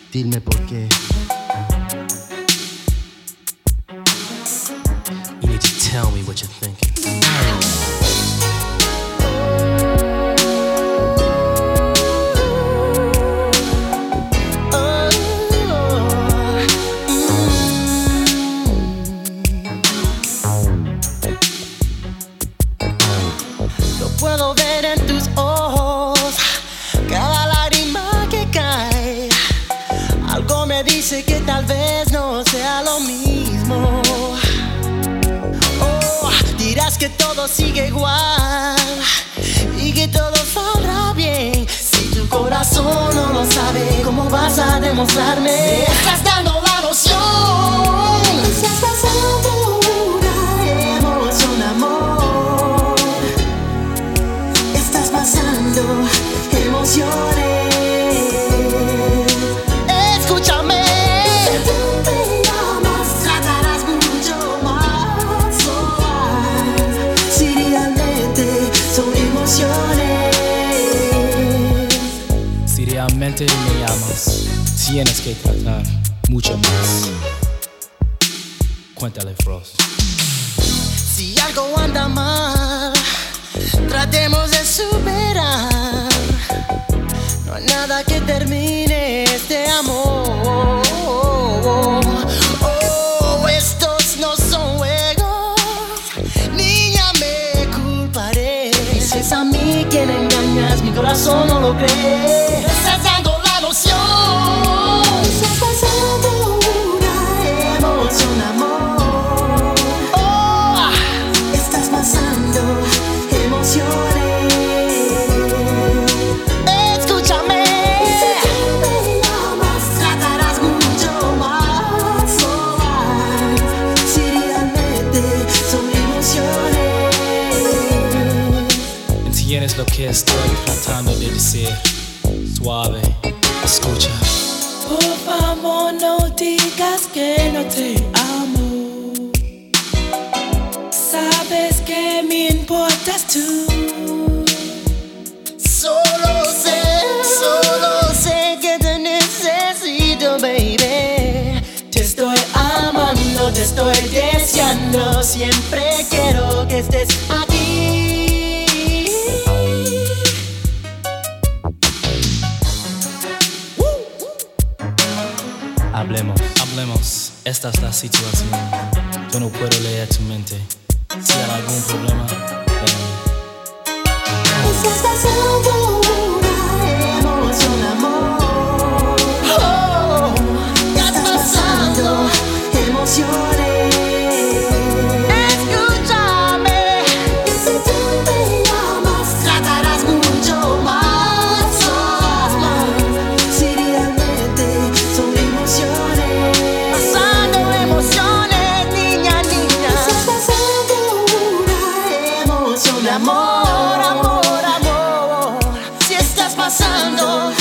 Dime por qué. You need to tell me what you're thinking. Puedo ver en tus ojos cada lágrima que cae. Algo me dice que tal vez no sea lo mismo. Oh, dirás que todo sigue igual y que todo saldrá bien. Si tu corazón no lo sabe, ¿cómo vas a demostrarme? Me estás dando la noción. Estás pasando una emoción, amor. Pasando emociones. Escúchame. Si tú me amas, tratarás mucho más. Si realmente son emociones. Si realmente me amas, tienes que tratar mucho más. Cuéntale, Frost. Si algo anda mal, tratemos de superar. No hay nada que termine este amor. Oh, estos no son juegos. Niña, me culparé. Dices a mí quien engañas, mi corazón no lo cree. Estás dando la noción. Estás pasando una emoción, amor. Oh, estás pasando emociones. Escúchame. Si tú me amas, tratarás mucho más. Si realmente son emociones. ¿Entiendes lo que estoy tratando de decir? Suave, escucha. Por favor, no digas que no te amo. Sabes que me importas tú. Solo sé que te necesito, baby. Te estoy amando, te estoy deseando. Siempre quiero que estés aquí. Hablemos, esta es la situación. Yo no puedo leer tu mente. Si hay algún problema, ven. Estás pasando una emoción, amor. Oh, estás pasando emociones. Escúchame. Si tú me amas, tratarás mucho más. Si realmente son emociones. Pasando emociones, niña, niña. Estás pasando una emoción, amor. Si estás pasando